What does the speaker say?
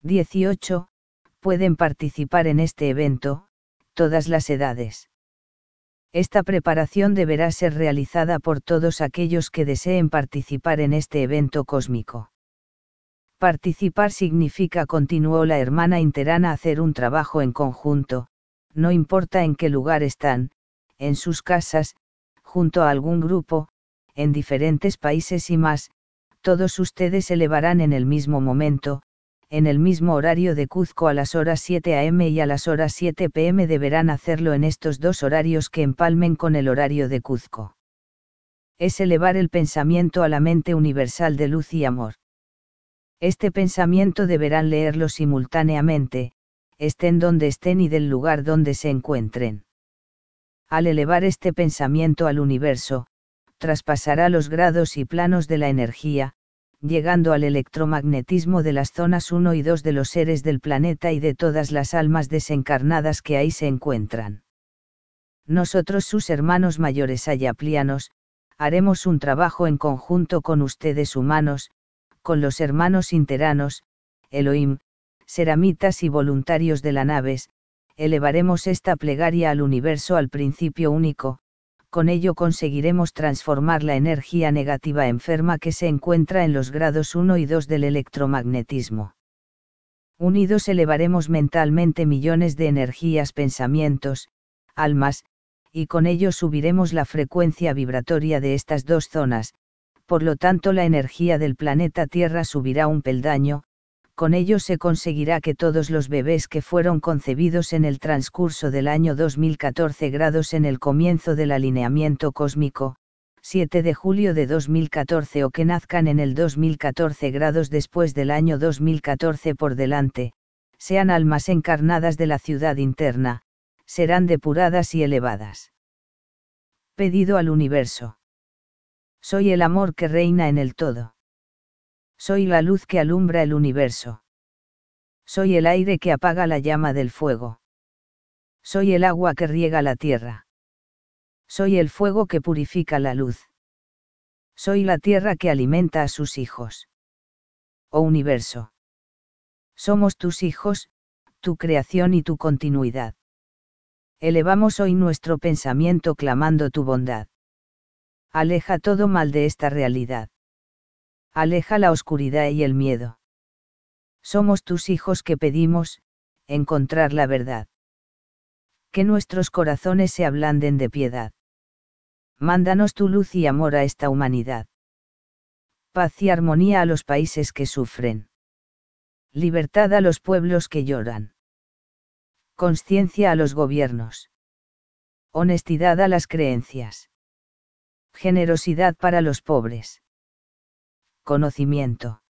18. Pueden participar en este evento, todas las edades. Esta preparación deberá ser realizada por todos aquellos que deseen participar en este evento cósmico. Participar significa, continuó la hermana interana, hacer un trabajo en conjunto, no importa en qué lugar están, en sus casas, junto a algún grupo, en diferentes países y más, todos ustedes elevarán en el mismo momento, en el mismo horario de Cuzco a las horas 7 a.m. y a las horas 7 p.m. deberán hacerlo en estos dos horarios que empalmen con el horario de Cuzco. Es elevar el pensamiento a la mente universal de luz y amor. Este pensamiento deberán leerlo simultáneamente, estén donde estén y del lugar donde se encuentren. Al elevar este pensamiento al universo, traspasará los grados y planos de la energía, llegando al electromagnetismo de las zonas 1 y 2 de los seres del planeta y de todas las almas desencarnadas que ahí se encuentran. Nosotros, sus hermanos mayores ayaplianos, haremos un trabajo en conjunto con ustedes humanos, con los hermanos interanos, Elohim, seramitas y voluntarios de la naves, elevaremos esta plegaria al universo, al principio único. Con ello conseguiremos transformar la energía negativa enferma que se encuentra en los grados 1 y 2 del electromagnetismo. Unidos elevaremos mentalmente millones de energías, pensamientos, almas, y con ello subiremos la frecuencia vibratoria de estas dos zonas, por lo tanto la energía del planeta Tierra subirá un peldaño. Con ello se conseguirá que todos los bebés que fueron concebidos en el transcurso del año 2014 grados en el comienzo del alineamiento cósmico, 7 de julio de 2014, o que nazcan en el 2014 grados después del año 2014 por delante, sean almas encarnadas de la ciudad interna, serán depuradas y elevadas. Pedido al universo. Soy el amor que reina en el todo. Soy la luz que alumbra el universo. Soy el aire que apaga la llama del fuego. Soy el agua que riega la tierra. Soy el fuego que purifica la luz. Soy la tierra que alimenta a sus hijos. Oh universo. Somos tus hijos, tu creación y tu continuidad. Elevamos hoy nuestro pensamiento clamando tu bondad. Aleja todo mal de esta realidad. Aleja la oscuridad y el miedo. Somos tus hijos que pedimos, encontrar la verdad. Que nuestros corazones se ablanden de piedad. Mándanos tu luz y amor a esta humanidad. Paz y armonía a los países que sufren. Libertad a los pueblos que lloran. Consciencia a los gobiernos. Honestidad a las creencias. Generosidad para los pobres. Conocimiento.